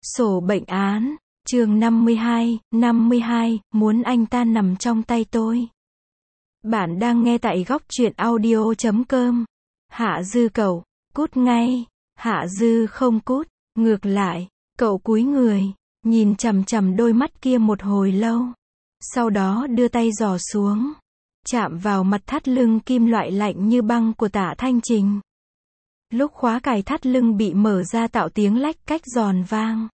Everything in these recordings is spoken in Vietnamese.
Sổ bệnh án, chương 52, muốn anh ta nằm trong tay tôi. Bạn đang nghe tại góc truyện audio.com. Hạ Dư cậu, cút ngay. Hạ Dư không cút, ngược lại, cậu cúi người, nhìn chằm chằm đôi mắt kia một hồi lâu. Sau đó đưa tay giỏ xuống, chạm vào mặt thắt lưng kim loại lạnh như băng của Tạ Thanh Trình. Lúc khóa cài thắt lưng bị mở ra tạo tiếng lách cách giòn vang.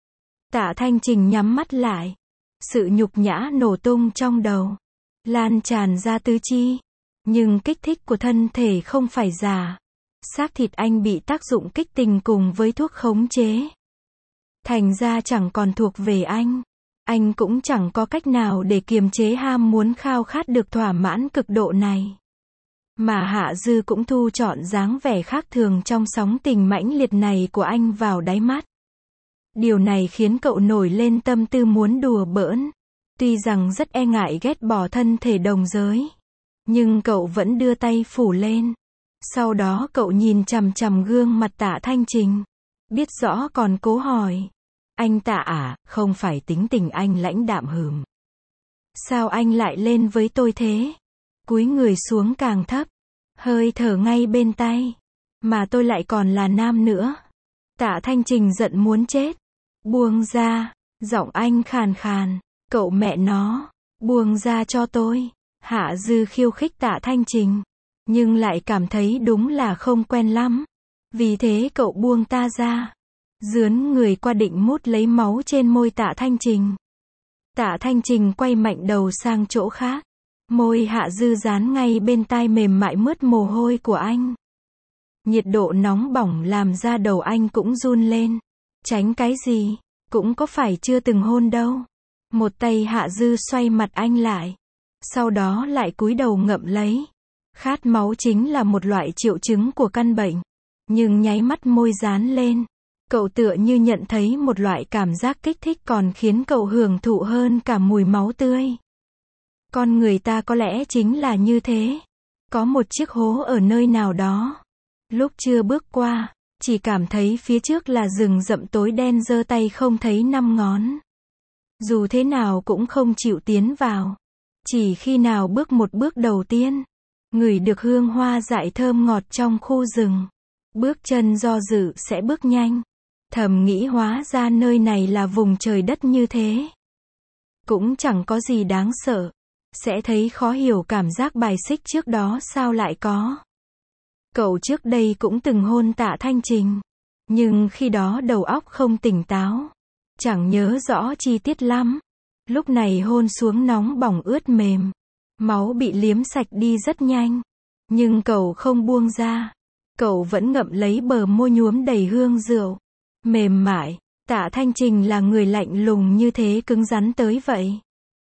Tạ Thanh Trình nhắm mắt lại. Sự nhục nhã nổ tung trong đầu, lan tràn ra tứ chi. Nhưng kích thích của thân thể không phải giả. Xác thịt anh bị tác dụng kích tình cùng với thuốc khống chế. Thành ra chẳng còn thuộc về anh. Anh cũng chẳng có cách nào để kiềm chế ham muốn khao khát được thỏa mãn cực độ này. Mà Hạ Dư cũng thu trọn dáng vẻ khác thường trong sóng tình mãnh liệt này của anh vào đáy mắt. Điều này khiến cậu nổi lên tâm tư muốn đùa bỡn. Tuy rằng rất e ngại ghét bỏ thân thể đồng giới, nhưng cậu vẫn đưa tay phủ lên. Sau đó cậu nhìn chằm chằm gương mặt Tạ Thanh Trình. Biết rõ còn cố hỏi. Anh Tạ à, không phải tính tình anh lãnh đạm hừm. Sao anh lại lên với tôi thế? Cúi người xuống càng thấp. Hơi thở ngay bên tay. Mà tôi lại còn là nam nữa. Tạ Thanh Trình giận muốn chết. Buông ra. Giọng anh khàn khàn. Cậu mẹ nó. Buông ra cho tôi. Hạ Dư khiêu khích Tạ Thanh Trình. Nhưng lại cảm thấy đúng là không quen lắm. Vì thế cậu buông ta ra. Dướn người qua định mút lấy máu trên môi Tạ Thanh Trình. Tạ Thanh Trình quay mạnh đầu sang chỗ khác. Môi Hạ Dư dán ngay bên tai mềm mại mướt mồ hôi của anh. Nhiệt độ nóng bỏng làm da đầu anh cũng run lên. Tránh cái gì? Cũng có phải chưa từng hôn đâu. Một tay Hạ Dư xoay mặt anh lại. Sau đó lại cúi đầu ngậm lấy. Khát máu chính là một loại triệu chứng của căn bệnh. Nhưng nháy mắt môi dán lên. Cậu tựa như nhận thấy một loại cảm giác kích thích còn khiến cậu hưởng thụ hơn cả mùi máu tươi. Con người ta có lẽ chính là như thế. Có một chiếc hố ở nơi nào đó. Lúc chưa bước qua, chỉ cảm thấy phía trước là rừng rậm tối đen giơ tay không thấy năm ngón. Dù thế nào cũng không chịu tiến vào. Chỉ khi nào bước một bước đầu tiên, ngửi được hương hoa dại thơm ngọt trong khu rừng. Bước chân do dự sẽ bước nhanh. Thầm nghĩ hóa ra nơi này là vùng trời đất như thế. Cũng chẳng có gì đáng sợ. Sẽ thấy khó hiểu cảm giác bài xích trước đó sao lại có. Cậu trước đây cũng từng hôn Tạ Thanh Trình. Nhưng khi đó đầu óc không tỉnh táo. Chẳng nhớ rõ chi tiết lắm. Lúc này hôn xuống nóng bỏng ướt mềm. Máu bị liếm sạch đi rất nhanh. Nhưng cậu không buông ra. Cậu vẫn ngậm lấy bờ môi nhuốm đầy hương rượu. Mềm mại. Tạ Thanh Trình là người lạnh lùng như thế cứng rắn tới vậy.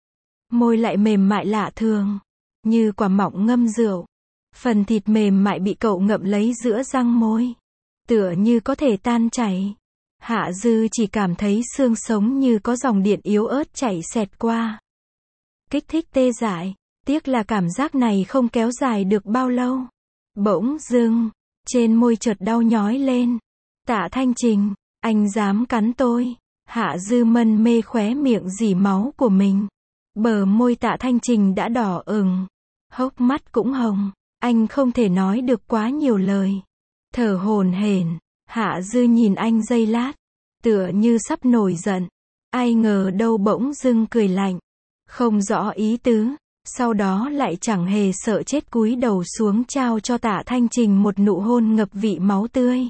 Môi lại mềm mại lạ thường. Như quả mọng ngâm rượu. Phần thịt mềm mại bị cậu ngậm lấy giữa răng môi. Tựa như có thể tan chảy. Hạ Dư chỉ cảm thấy xương sống như có dòng điện yếu ớt chảy xẹt qua. Kích thích tê dại. Tiếc là cảm giác này không kéo dài được bao lâu. Bỗng dưng, trên môi chợt đau nhói lên. Tạ Thanh Trình, anh dám cắn tôi. Hạ Dư mân mê khóe miệng rỉ máu của mình. Bờ môi Tạ Thanh Trình đã đỏ ửng. Hốc mắt cũng hồng. Anh không thể nói được quá nhiều lời. Thở hổn hển. Hạ Dư nhìn anh giây lát. Tựa như sắp nổi giận. Ai ngờ đâu bỗng dưng cười lạnh. Không rõ ý tứ. Sau đó lại chẳng hề sợ chết cúi đầu xuống trao cho Tạ Thanh Trình một nụ hôn ngập vị máu tươi.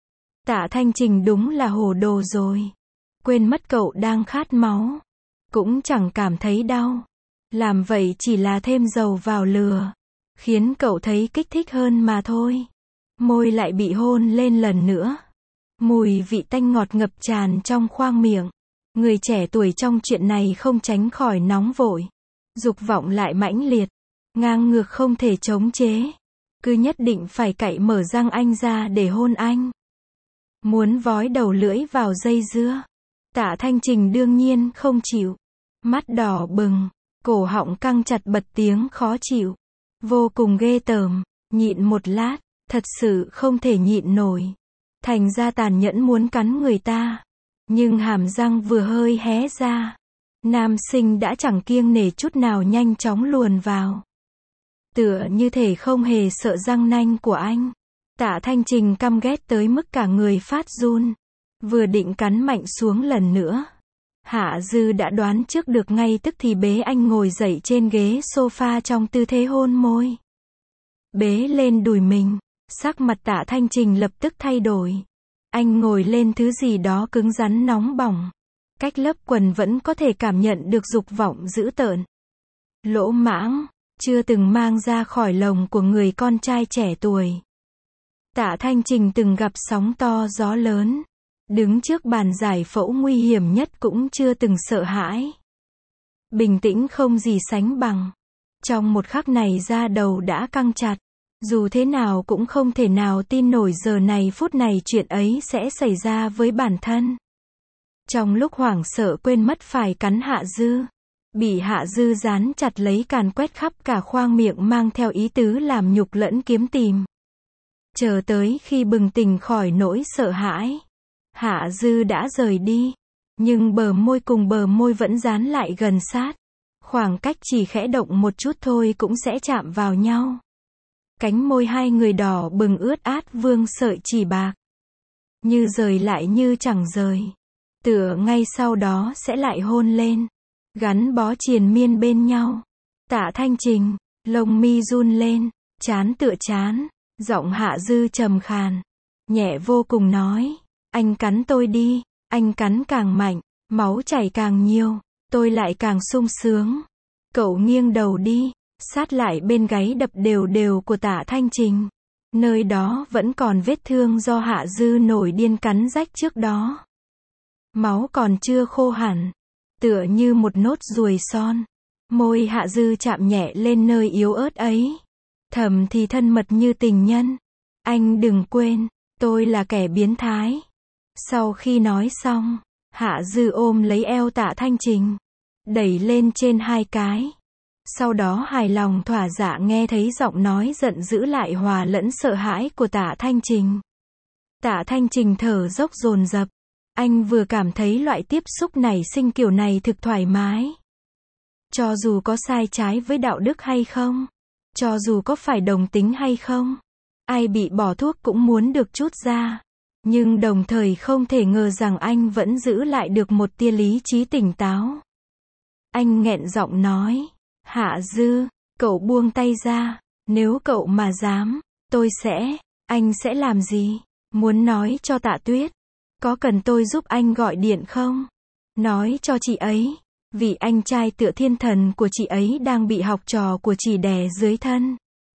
Tạ Thanh Trình đúng là hồ đồ rồi. Quên mất cậu đang khát máu. Cũng chẳng cảm thấy đau. Làm vậy chỉ là thêm dầu vào lửa. Khiến cậu thấy kích thích hơn mà thôi. Môi lại bị hôn lên lần nữa. Mùi vị tanh ngọt ngập tràn trong khoang miệng. Người trẻ tuổi trong chuyện này không tránh khỏi nóng vội. Dục vọng lại mãnh liệt. Ngang ngược không thể chống chế. Cứ nhất định phải cạy mở răng anh ra để hôn anh. Muốn vói đầu lưỡi vào dây dưa. Tạ Thanh Trình đương nhiên không chịu. Mắt đỏ bừng. Cổ họng căng chặt bật tiếng khó chịu. Vô cùng ghê tởm. Nhịn một lát. Thật sự không thể nhịn nổi. Thành ra tàn nhẫn muốn cắn người ta. Nhưng hàm răng vừa hơi hé ra, nam sinh đã chẳng kiêng nể chút nào nhanh chóng luồn vào. Tựa như thể không hề sợ răng nanh của anh. Tạ Thanh Trình căm ghét tới mức cả người phát run. Vừa định cắn mạnh xuống lần nữa. Hạ Dư đã đoán trước được ngay tức thì bế anh ngồi dậy trên ghế sofa trong tư thế hôn môi. Bế lên đùi mình, sắc mặt Tạ Thanh Trình lập tức thay đổi. Anh ngồi lên thứ gì đó cứng rắn nóng bỏng. Cách lớp quần vẫn có thể cảm nhận được dục vọng dữ tợn. Lỗ mãng, chưa từng mang ra khỏi lồng của người con trai trẻ tuổi. Tạ Thanh Trình từng gặp sóng to gió lớn. Đứng trước bàn giải phẫu nguy hiểm nhất cũng chưa từng sợ hãi. Bình tĩnh không gì sánh bằng. Trong một khắc này da đầu đã căng chặt. Dù thế nào cũng không thể nào tin nổi giờ này phút này chuyện ấy sẽ xảy ra với bản thân. Trong lúc hoảng sợ quên mất phải cắn Hạ Dư. Bị Hạ Dư dán chặt lấy càn quét khắp cả khoang miệng mang theo ý tứ làm nhục lẫn kiếm tìm. Chờ tới khi bừng tỉnh khỏi nỗi sợ hãi. Hạ Dư đã rời đi. Nhưng bờ môi cùng bờ môi vẫn dán lại gần sát. Khoảng cách chỉ khẽ động một chút thôi cũng sẽ chạm vào nhau. Cánh môi hai người đỏ bừng ướt át vương sợi chỉ bạc. Như rời lại như chẳng rời. Tựa ngay sau đó sẽ lại hôn lên. Gắn bó triền miên bên nhau. Tạ Thanh Trình, lông mi run lên, trán tựa trán, giọng Hạ Dư trầm khàn, nhẹ vô cùng nói, anh cắn tôi đi, anh cắn càng mạnh, máu chảy càng nhiều, tôi lại càng sung sướng. Cậu nghiêng đầu đi, sát lại bên gáy đập đều đều của Tạ Thanh Trình. Nơi đó vẫn còn vết thương do Hạ Dư nổi điên cắn rách trước đó. Máu còn chưa khô hẳn. Tựa như một nốt ruồi son. Môi Hạ Dư chạm nhẹ lên nơi yếu ớt ấy. Thầm thì thân mật như tình nhân. Anh đừng quên, tôi là kẻ biến thái. Sau khi nói xong, Hạ Dư ôm lấy eo Tạ Thanh Trình. Đẩy lên trên hai cái. Sau đó hài lòng thỏa dạ nghe thấy giọng nói giận dữ lại hòa lẫn sợ hãi của Tạ Thanh Trình. Tạ Thanh Trình thở dốc dồn dập. Anh vừa cảm thấy loại tiếp xúc này sinh kiểu này thực thoải mái. Cho dù có sai trái với đạo đức hay không, cho dù có phải đồng tính hay không, ai bị bỏ thuốc cũng muốn được trút ra. Nhưng đồng thời không thể ngờ rằng anh vẫn giữ lại được một tia lý trí tỉnh táo. Anh nghẹn giọng nói, Hạ Dư, cậu buông tay ra, nếu cậu mà dám, anh sẽ làm gì? Muốn nói cho Tạ Tuyết, có cần tôi giúp anh gọi điện không? Nói cho chị ấy, vì anh trai tựa thiên thần của chị ấy đang bị học trò của chị đè dưới thân.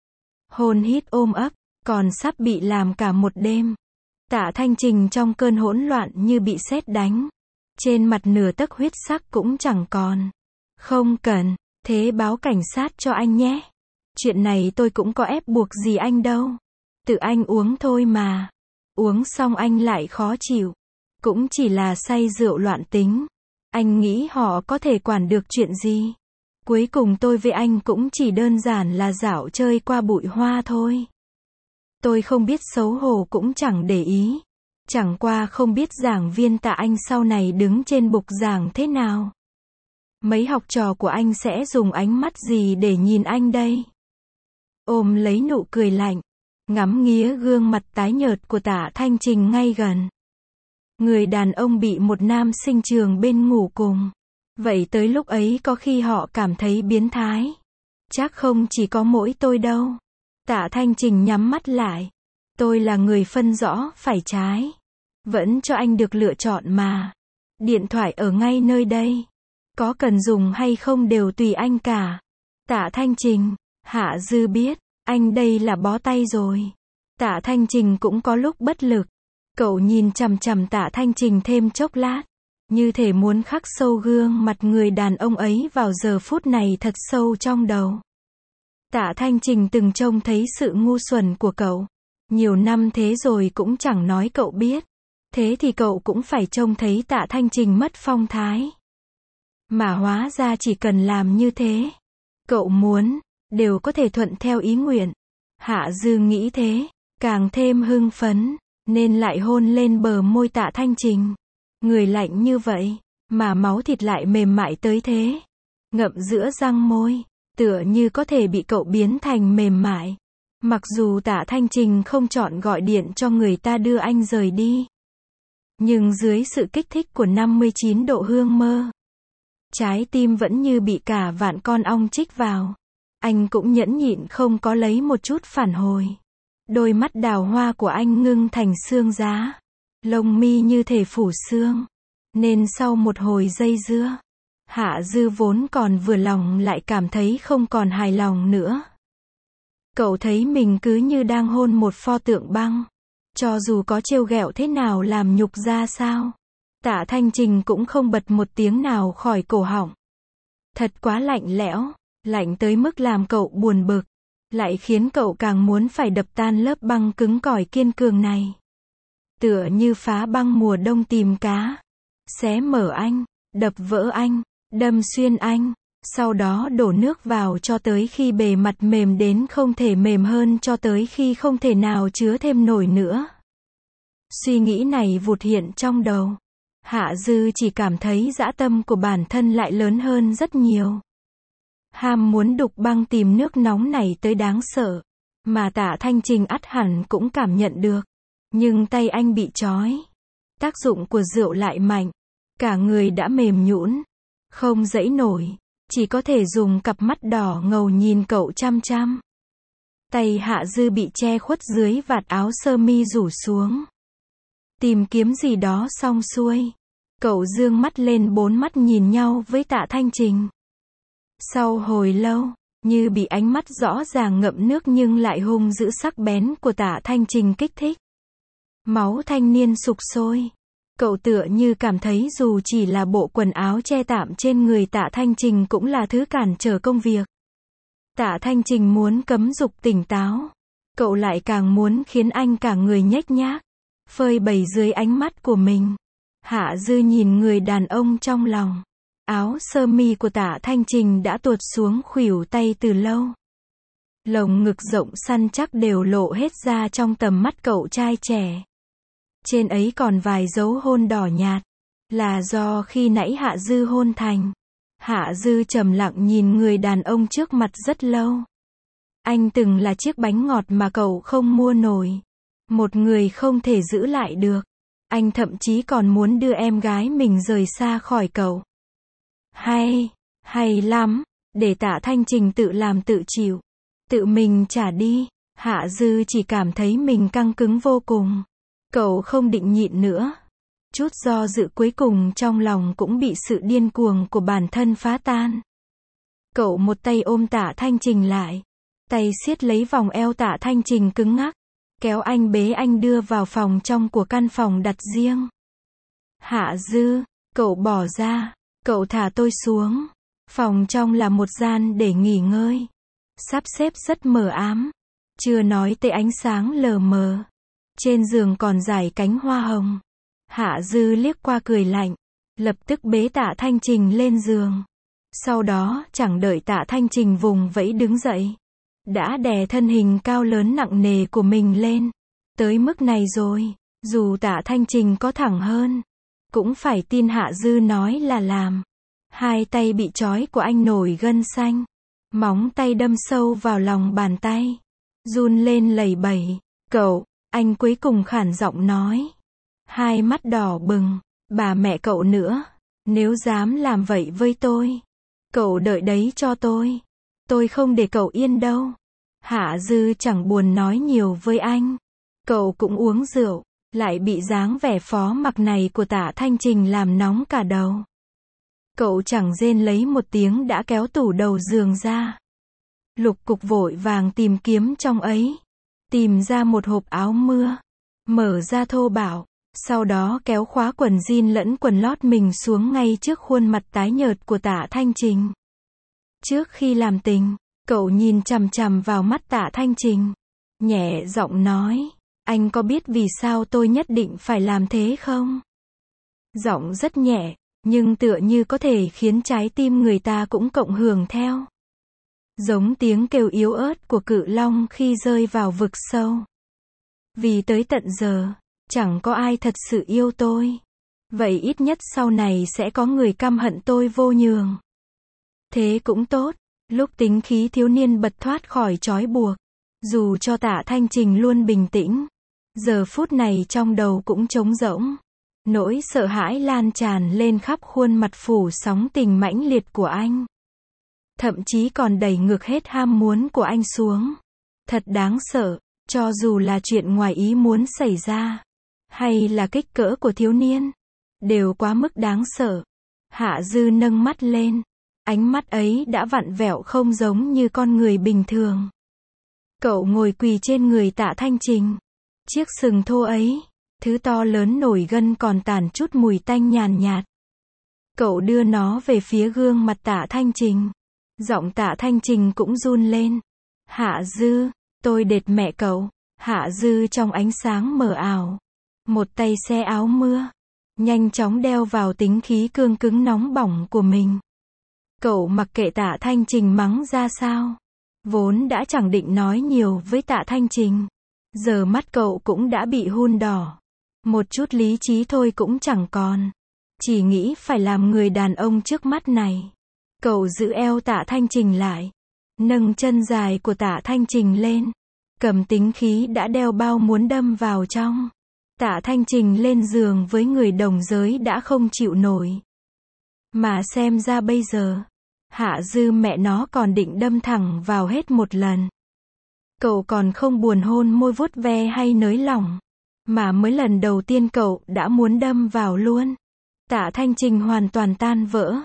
Hôn hít ôm ấp, còn sắp bị làm cả một đêm. Tạ Thanh Trình trong cơn hỗn loạn như bị sét đánh. Trên mặt nửa tấc huyết sắc cũng chẳng còn. Không cần, thế báo cảnh sát cho anh nhé. Chuyện này tôi cũng có ép buộc gì anh đâu. Tự anh uống thôi mà. Uống xong anh lại khó chịu. Cũng chỉ là say rượu loạn tính. Anh nghĩ họ có thể quản được chuyện gì. Cuối cùng tôi với anh cũng chỉ đơn giản là dạo chơi qua bụi hoa thôi. Tôi không biết xấu hổ cũng chẳng để ý. Chẳng qua không biết giảng viên Tạ Anh sau này đứng trên bục giảng thế nào. Mấy học trò của anh sẽ dùng ánh mắt gì để nhìn anh đây? Ôm lấy nụ cười lạnh. Ngắm nghía gương mặt tái nhợt của Tạ Thanh Trình ngay gần. Người đàn ông bị một nam sinh trường bên ngủ cùng. Vậy tới lúc ấy có khi họ cảm thấy biến thái. Chắc không chỉ có mỗi tôi đâu. Tạ Thanh Trình nhắm mắt lại. Tôi là người phân rõ phải trái. Vẫn cho anh được lựa chọn mà. Điện thoại ở ngay nơi đây. Có cần dùng hay không đều tùy anh cả. Tạ Thanh Trình, Hạ Dư biết, anh đây là bó tay rồi. Tạ Thanh Trình cũng có lúc bất lực. Cậu nhìn chằm chằm Tạ Thanh Trình thêm chốc lát. Như thể muốn khắc sâu gương mặt người đàn ông ấy vào giờ phút này thật sâu trong đầu. Tạ Thanh Trình từng trông thấy sự ngu xuẩn của cậu. Nhiều năm thế rồi cũng chẳng nói cậu biết. Thế thì cậu cũng phải trông thấy Tạ Thanh Trình mất phong thái. Mà hóa ra chỉ cần làm như thế. Cậu muốn, đều có thể thuận theo ý nguyện. Hạ Dư nghĩ thế, càng thêm hưng phấn, nên lại hôn lên bờ môi Tạ Thanh Trình. Người lạnh như vậy, mà máu thịt lại mềm mại tới thế. Ngậm giữa răng môi, tựa như có thể bị cậu biến thành mềm mại. Mặc dù Tạ Thanh Trình không chọn gọi điện cho người ta đưa anh rời đi. Nhưng dưới sự kích thích của 59 độ hương mơ, trái tim vẫn như bị cả vạn con ong chích vào. Anh cũng nhẫn nhịn không có lấy một chút phản hồi. Đôi mắt đào hoa của anh ngưng thành xương giá. Lông mi như thể phủ xương. Nên sau một hồi dây dưa, Hạ Dư vốn còn vừa lòng lại cảm thấy không còn hài lòng nữa. Cậu thấy mình cứ như đang hôn một pho tượng băng. Cho dù có trêu ghẹo thế nào làm nhục ra sao, Tạ Thanh Trình cũng không bật một tiếng nào khỏi cổ họng. Thật quá lạnh lẽo, lạnh tới mức làm cậu buồn bực, lại khiến cậu càng muốn phải đập tan lớp băng cứng cỏi kiên cường này. Tựa như phá băng mùa đông tìm cá, xé mở anh, đập vỡ anh, đâm xuyên anh, sau đó đổ nước vào cho tới khi bề mặt mềm đến không thể mềm hơn, cho tới khi không thể nào chứa thêm nổi nữa. Suy nghĩ này vụt hiện trong đầu. Hạ Dư chỉ cảm thấy dã tâm của bản thân lại lớn hơn rất nhiều. Ham muốn đục băng tìm nước nóng này tới đáng sợ, mà Tạ Thanh Trình ắt hẳn cũng cảm nhận được. Nhưng tay anh bị trói. Tác dụng của rượu lại mạnh. Cả người đã mềm nhũn, không dãy nổi, chỉ có thể dùng cặp mắt đỏ ngầu nhìn cậu chăm chăm. Tay Hạ Dư bị che khuất dưới vạt áo sơ mi rủ xuống. Tìm kiếm gì đó xong xuôi, cậu dương mắt lên, bốn mắt nhìn nhau với Tạ Thanh Trình. Sau hồi lâu, như bị ánh mắt rõ ràng ngậm nước nhưng lại hung dữ sắc bén của Tạ Thanh Trình kích thích. Máu thanh niên sục sôi. Cậu tựa như cảm thấy dù chỉ là bộ quần áo che tạm trên người Tạ Thanh Trình cũng là thứ cản trở công việc. Tạ Thanh Trình muốn cấm dục tỉnh táo. Cậu lại càng muốn khiến anh cả người nhếch nhác, phơi bày dưới ánh mắt của mình. Hạ Dư nhìn người đàn ông trong lòng. Áo sơ mi của Tạ Thanh Trình đã tuột xuống khuỷu tay từ lâu. Lồng ngực rộng săn chắc đều lộ hết ra trong tầm mắt cậu trai trẻ. Trên ấy còn vài dấu hôn đỏ nhạt, là do khi nãy Hạ Dư hôn thành. Hạ Dư trầm lặng nhìn người đàn ông trước mặt rất lâu. Anh từng là chiếc bánh ngọt mà cậu không mua nổi. Một người không thể giữ lại được. Anh thậm chí còn muốn đưa em gái mình rời xa khỏi cậu. Hay lắm, để Tạ Thanh Trình tự làm tự chịu. Tự mình trả đi. Hạ Dư chỉ cảm thấy mình căng cứng vô cùng. Cậu không định nhịn nữa. Chút do dự cuối cùng trong lòng cũng bị sự điên cuồng của bản thân phá tan. Cậu một tay ôm Tạ Thanh Trình lại. Tay siết lấy vòng eo Tạ Thanh Trình cứng ngắc. Kéo anh bế anh đưa vào phòng trong của căn phòng đặt riêng. Hạ Dư, cậu bỏ ra. Cậu thả tôi xuống. Phòng trong là một gian để nghỉ ngơi. Sắp xếp rất mờ ám. Chưa nói tới ánh sáng lờ mờ. Trên giường còn rải cánh hoa hồng. Hạ Dư liếc qua cười lạnh. Lập tức bế Tạ Thanh Trình lên giường. Sau đó, chẳng đợi Tạ Thanh Trình vùng vẫy đứng dậy. Đã đè thân hình cao lớn nặng nề của mình lên. Tới mức này rồi, dù Tạ Thanh Trình có thẳng hơn, cũng phải tin Hạ Dư nói là làm. Hai tay bị trói của anh nổi gân xanh. Móng tay đâm sâu vào lòng bàn tay. Run lên lẩy bẩy. Cậu, anh cuối cùng khản giọng nói. Hai mắt đỏ bừng. Bà mẹ cậu nữa. Nếu dám làm vậy với tôi, cậu đợi đấy cho tôi. Tôi không để cậu yên đâu. Hạ Dư chẳng buồn nói nhiều với anh. Cậu cũng uống rượu. Lại bị dáng vẻ phó mặc này của Tạ Thanh Trình làm nóng cả đầu. Cậu chẳng rên lấy một tiếng đã kéo tủ đầu giường ra. Lục cục vội vàng tìm kiếm trong ấy. Tìm ra một hộp áo mưa. Mở ra thô bạo. Sau đó kéo khóa quần jean lẫn quần lót mình xuống ngay trước khuôn mặt tái nhợt của Tạ Thanh Trình. Trước khi làm tình, cậu nhìn chằm chằm vào mắt Tạ Thanh Trình. Nhẹ giọng nói. Anh có biết vì sao tôi nhất định phải làm thế không? Giọng rất nhẹ, nhưng tựa như có thể khiến trái tim người ta cũng cộng hưởng theo. Giống tiếng kêu yếu ớt của cự long khi rơi vào vực sâu. Vì tới tận giờ, chẳng có ai thật sự yêu tôi. Vậy ít nhất sau này sẽ có người căm hận tôi vô nhường. Thế cũng tốt. Lúc tính khí thiếu niên bật thoát khỏi trói buộc. Dù cho Tạ Thanh Trình luôn bình tĩnh, giờ phút này trong đầu cũng trống rỗng. Nỗi sợ hãi lan tràn lên khắp khuôn mặt phủ sóng tình mãnh liệt của anh. Thậm chí còn đẩy ngược hết ham muốn của anh xuống. Thật đáng sợ, cho dù là chuyện ngoài ý muốn xảy ra, hay là kích cỡ của thiếu niên, đều quá mức đáng sợ. Hạ Dư nâng mắt lên, ánh mắt ấy đã vặn vẹo không giống như con người bình thường. Cậu ngồi quỳ trên người Tạ Thanh Trình. Chiếc sừng thô ấy, thứ to lớn nổi gân còn tản chút mùi tanh nhàn nhạt. Cậu đưa nó về phía gương mặt Tạ Thanh Trình. Giọng Tạ Thanh Trình cũng run lên. Hạ Dư, tôi đệt mẹ cậu. Hạ Dư trong ánh sáng mờ ảo. Một tay xe áo mưa. Nhanh chóng đeo vào tính khí cương cứng nóng bỏng của mình. Cậu mặc kệ Tạ Thanh Trình mắng ra sao. Vốn đã chẳng định nói nhiều với Tạ Thanh Trình. Giờ mắt cậu cũng đã bị hun đỏ. Một chút lý trí thôi cũng chẳng còn. Chỉ nghĩ phải làm người đàn ông trước mắt này. Cậu giữ eo Tạ Thanh Trình lại. Nâng chân dài của Tạ Thanh Trình lên. Cầm tính khí đã đeo bao muốn đâm vào trong. Tạ Thanh Trình lên giường với người đồng giới đã không chịu nổi. Mà xem ra bây giờ, Hạ Dư mẹ nó còn định đâm thẳng vào hết một lần. Cậu còn không buồn hôn môi vuốt ve hay nới lỏng. Mà mới lần đầu tiên cậu đã muốn đâm vào luôn. Tạ Thanh Trình hoàn toàn tan vỡ.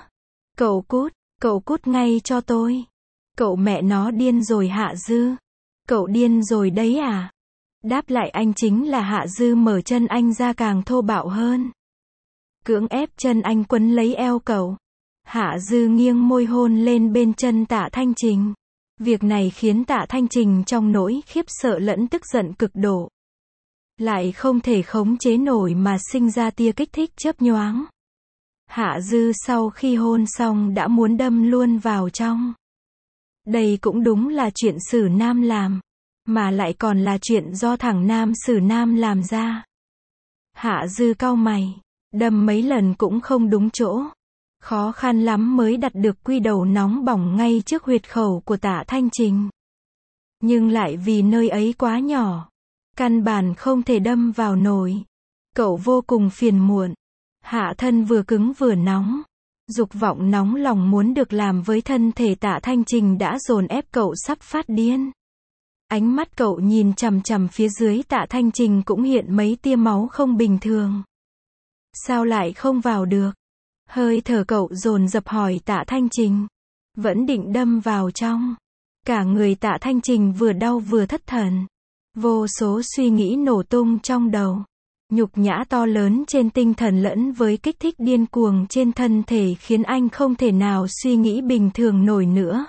Cậu cút ngay cho tôi. Cậu mẹ nó điên rồi Hạ Dư. Cậu điên rồi đấy à? Đáp lại anh chính là Hạ Dư mở chân anh ra càng thô bạo hơn. Cưỡng ép chân anh quấn lấy eo cậu. Hạ Dư nghiêng môi hôn lên bên chân Tạ Thanh Trình. Việc này khiến Tạ Thanh Trình trong nỗi khiếp sợ lẫn tức giận cực độ. Lại không thể khống chế nổi mà sinh ra tia kích thích chớp nhoáng. Hạ Dư sau khi hôn xong đã muốn đâm luôn vào trong. Đây cũng đúng là chuyện xử nam làm. Mà lại còn là chuyện do thằng nam xử nam làm ra. Hạ Dư cau mày. Đâm mấy lần cũng không đúng chỗ. Khó khăn lắm mới đặt được quy đầu nóng bỏng ngay trước huyệt khẩu của Tạ Thanh Trình. Nhưng lại vì nơi ấy quá nhỏ. Căn bản không thể đâm vào nổi. Cậu vô cùng phiền muộn. Hạ thân vừa cứng vừa nóng. Dục vọng nóng lòng muốn được làm với thân thể Tạ Thanh Trình đã dồn ép cậu sắp phát điên. Ánh mắt cậu nhìn chằm chằm phía dưới Tạ Thanh Trình cũng hiện mấy tia máu không bình thường. Sao lại không vào được? Hơi thở cậu dồn dập hỏi Tạ Thanh Trình. Vẫn định đâm vào trong. Cả người Tạ Thanh Trình vừa đau vừa thất thần. Vô số suy nghĩ nổ tung trong đầu. Nhục nhã to lớn trên tinh thần lẫn với kích thích điên cuồng trên thân thể khiến anh không thể nào suy nghĩ bình thường nổi nữa.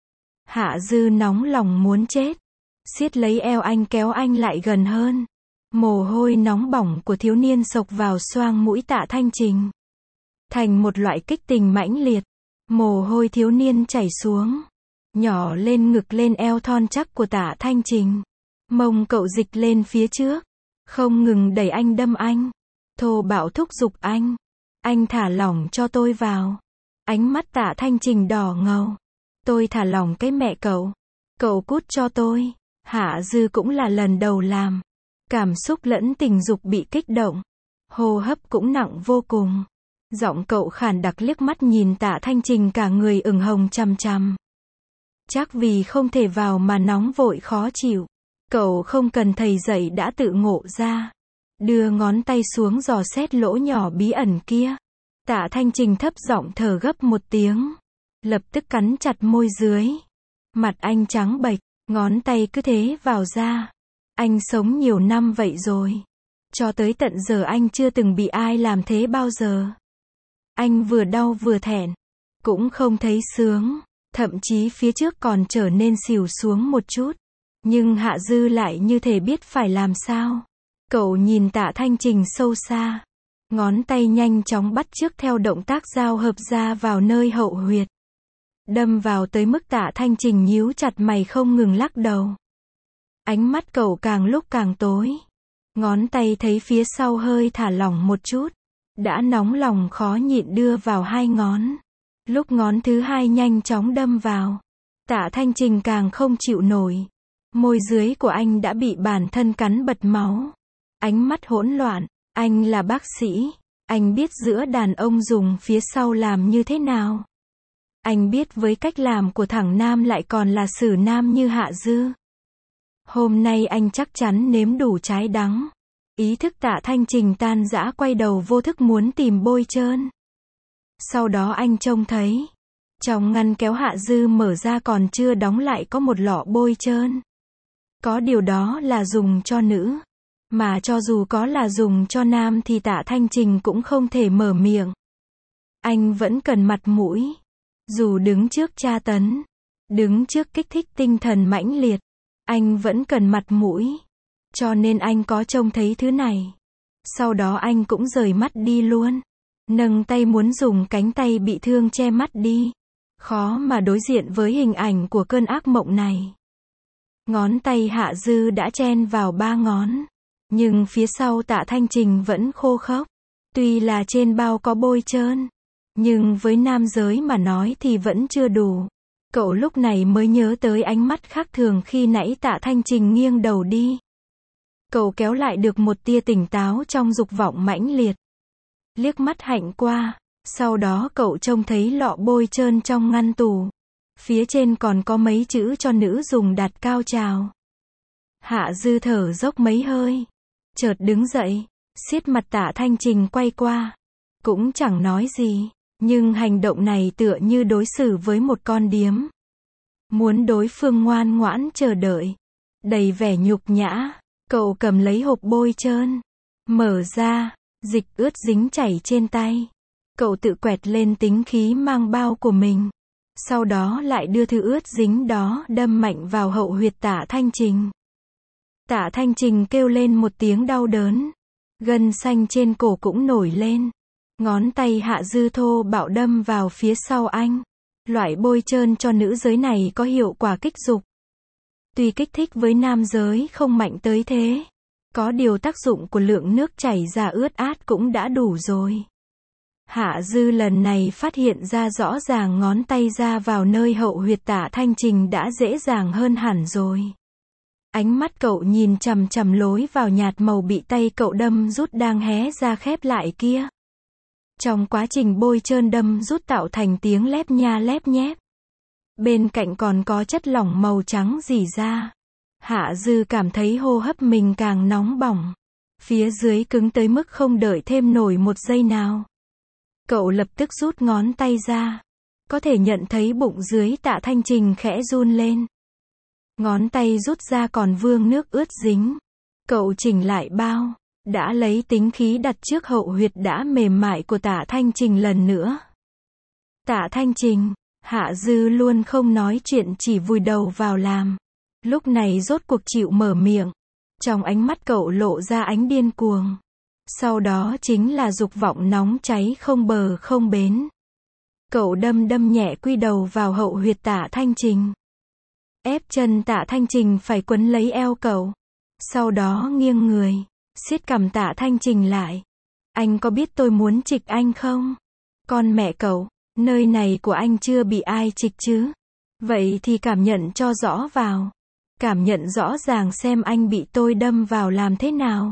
Hạ Dư nóng lòng muốn chết. Siết lấy eo anh kéo anh lại gần hơn. Mồ hôi nóng bỏng của thiếu niên xộc vào xoang mũi Tạ Thanh Trình. Thành một loại kích tình mãnh liệt. Mồ hôi thiếu niên chảy xuống. Nhỏ lên ngực lên eo thon chắc của Tạ Thanh Trình. Mông cậu dịch lên phía trước. Không ngừng đẩy anh đâm anh. Thô bạo thúc giục anh. Anh thả lỏng cho tôi vào. Ánh mắt Tạ Thanh Trình đỏ ngầu. Tôi thả lỏng cái mẹ cậu. Cậu cút cho tôi. Hạ Dư cũng là lần đầu làm. Cảm xúc lẫn tình dục bị kích động. Hô hấp cũng nặng vô cùng. Giọng cậu khàn đặc liếc mắt nhìn Tạ Thanh Trình cả người ửng hồng chằm chằm. Chắc vì không thể vào mà nóng vội khó chịu. Cậu không cần thầy dạy đã tự ngộ ra. Đưa ngón tay xuống dò xét lỗ nhỏ bí ẩn kia. Tạ Thanh Trình thấp giọng thở gấp một tiếng. Lập tức cắn chặt môi dưới. Mặt anh trắng bệch, ngón tay cứ thế vào da. Anh sống nhiều năm vậy rồi. Cho tới tận giờ anh chưa từng bị ai làm thế bao giờ. Anh vừa đau vừa thẹn. Cũng không thấy sướng. Thậm chí phía trước còn trở nên xỉu xuống một chút. Nhưng Hạ Dư lại như thể biết phải làm sao. Cậu nhìn Tạ Thanh Trình sâu xa. Ngón tay nhanh chóng bắt chước theo động tác giao hợp ra vào nơi hậu huyệt. Đâm vào tới mức Tạ Thanh Trình nhíu chặt mày không ngừng lắc đầu. Ánh mắt cậu càng lúc càng tối. Ngón tay thấy phía sau hơi thả lỏng một chút. đã nóng lòng khó nhịn đưa vào 2 ngón. Lúc ngón thứ 2 nhanh chóng đâm vào, Tạ Thanh Trình càng không chịu nổi. Môi dưới của anh đã bị bản thân cắn bật máu. Ánh mắt hỗn loạn, anh là bác sĩ, anh biết giữa đàn ông dùng phía sau làm như thế nào. Anh biết với cách làm của thằng Nam lại còn là xử nam như Hạ Dư. Hôm nay anh chắc chắn nếm đủ trái đắng. Ý thức Tạ Thanh Trình tan rã, quay đầu vô thức muốn tìm bôi trơn. Sau đó anh trông thấy, trong ngăn kéo Hạ Dư mở ra còn chưa đóng lại có một lọ bôi trơn. Có điều đó là dùng cho nữ. Mà cho dù có là dùng cho nam thì Tạ Thanh Trình cũng không thể mở miệng. Anh vẫn cần mặt mũi. Dù đứng trước tra tấn, đứng trước kích thích tinh thần mãnh liệt, anh vẫn cần mặt mũi. Cho nên anh có trông thấy thứ này. Sau đó anh cũng rời mắt đi luôn. Nâng tay muốn dùng cánh tay bị thương che mắt đi. Khó mà đối diện với hình ảnh của cơn ác mộng này. Ngón tay Hạ Dư đã chen vào 3 ngón. Nhưng phía sau Tạ Thanh Trình vẫn khô khốc. Tuy là trên bao có bôi trơn, nhưng với nam giới mà nói thì vẫn chưa đủ. Cậu lúc này mới nhớ tới ánh mắt khác thường khi nãy Tạ Thanh Trình nghiêng đầu đi. Cậu kéo lại được một tia tỉnh táo trong dục vọng mãnh liệt. Liếc mắt hạnh qua, sau đó cậu trông thấy lọ bôi trơn trong ngăn tủ. Phía trên còn có mấy chữ cho nữ dùng đạt cao trào. Hạ Dư thở dốc mấy hơi, chợt đứng dậy, siết mặt Tạ Thanh Trình quay qua. Cũng chẳng nói gì, nhưng hành động này tựa như đối xử với một con điếm. Muốn đối phương ngoan ngoãn chờ đợi. Đầy vẻ nhục nhã, cậu cầm lấy hộp bôi trơn, mở ra, dịch ướt dính chảy trên tay. Cậu tự quẹt lên tính khí mang bao của mình. Sau đó lại đưa thứ ướt dính đó đâm mạnh vào hậu huyệt Tạ Thanh Trình. Tạ Thanh Trình kêu lên một tiếng đau đớn. Gân xanh trên cổ cũng nổi lên. Ngón tay Hạ Dư thô bạo đâm vào phía sau anh. Loại bôi trơn cho nữ giới này có hiệu quả kích dục. Tuy kích thích với nam giới không mạnh tới thế, có điều tác dụng của lượng nước chảy ra ướt át cũng đã đủ rồi. Hạ Dư lần này phát hiện ra rõ ràng ngón tay ra vào nơi hậu huyệt Tạ Thanh Trình đã dễ dàng hơn hẳn rồi. Ánh mắt cậu nhìn chằm chằm lối vào nhạt màu bị tay cậu đâm rút đang hé ra khép lại kia. Trong quá trình bôi trơn đâm rút tạo thành tiếng lép nha lép nhép. Bên cạnh còn có chất lỏng màu trắng rỉ ra. Hạ Dư cảm thấy hô hấp mình càng nóng bỏng. Phía dưới cứng tới mức không đợi thêm nổi một giây nào. Cậu lập tức rút ngón tay ra. Có thể nhận thấy bụng dưới Tạ Thanh Trình khẽ run lên. Ngón tay rút ra còn vương nước ướt dính. Cậu chỉnh lại bao. Đã lấy tính khí đặt trước hậu huyệt đã mềm mại của Tạ Thanh Trình lần nữa. Tạ Thanh Trình, Hạ Dư luôn không nói chuyện chỉ vùi đầu vào làm. Lúc này rốt cuộc chịu mở miệng. Trong ánh mắt cậu lộ ra ánh điên cuồng. Sau đó chính là dục vọng nóng cháy không bờ không bến. Cậu đâm nhẹ quy đầu vào hậu huyệt Tạ Thanh Trình. Ép chân Tạ Thanh Trình phải quấn lấy eo cậu. Sau đó nghiêng người, siết cằm Tạ Thanh Trình lại. Anh có biết tôi muốn trịch anh không? Con mẹ cậu, nơi này của anh chưa bị ai trịch chứ? Vậy thì cảm nhận cho rõ vào. Cảm nhận rõ ràng xem anh bị tôi đâm vào làm thế nào.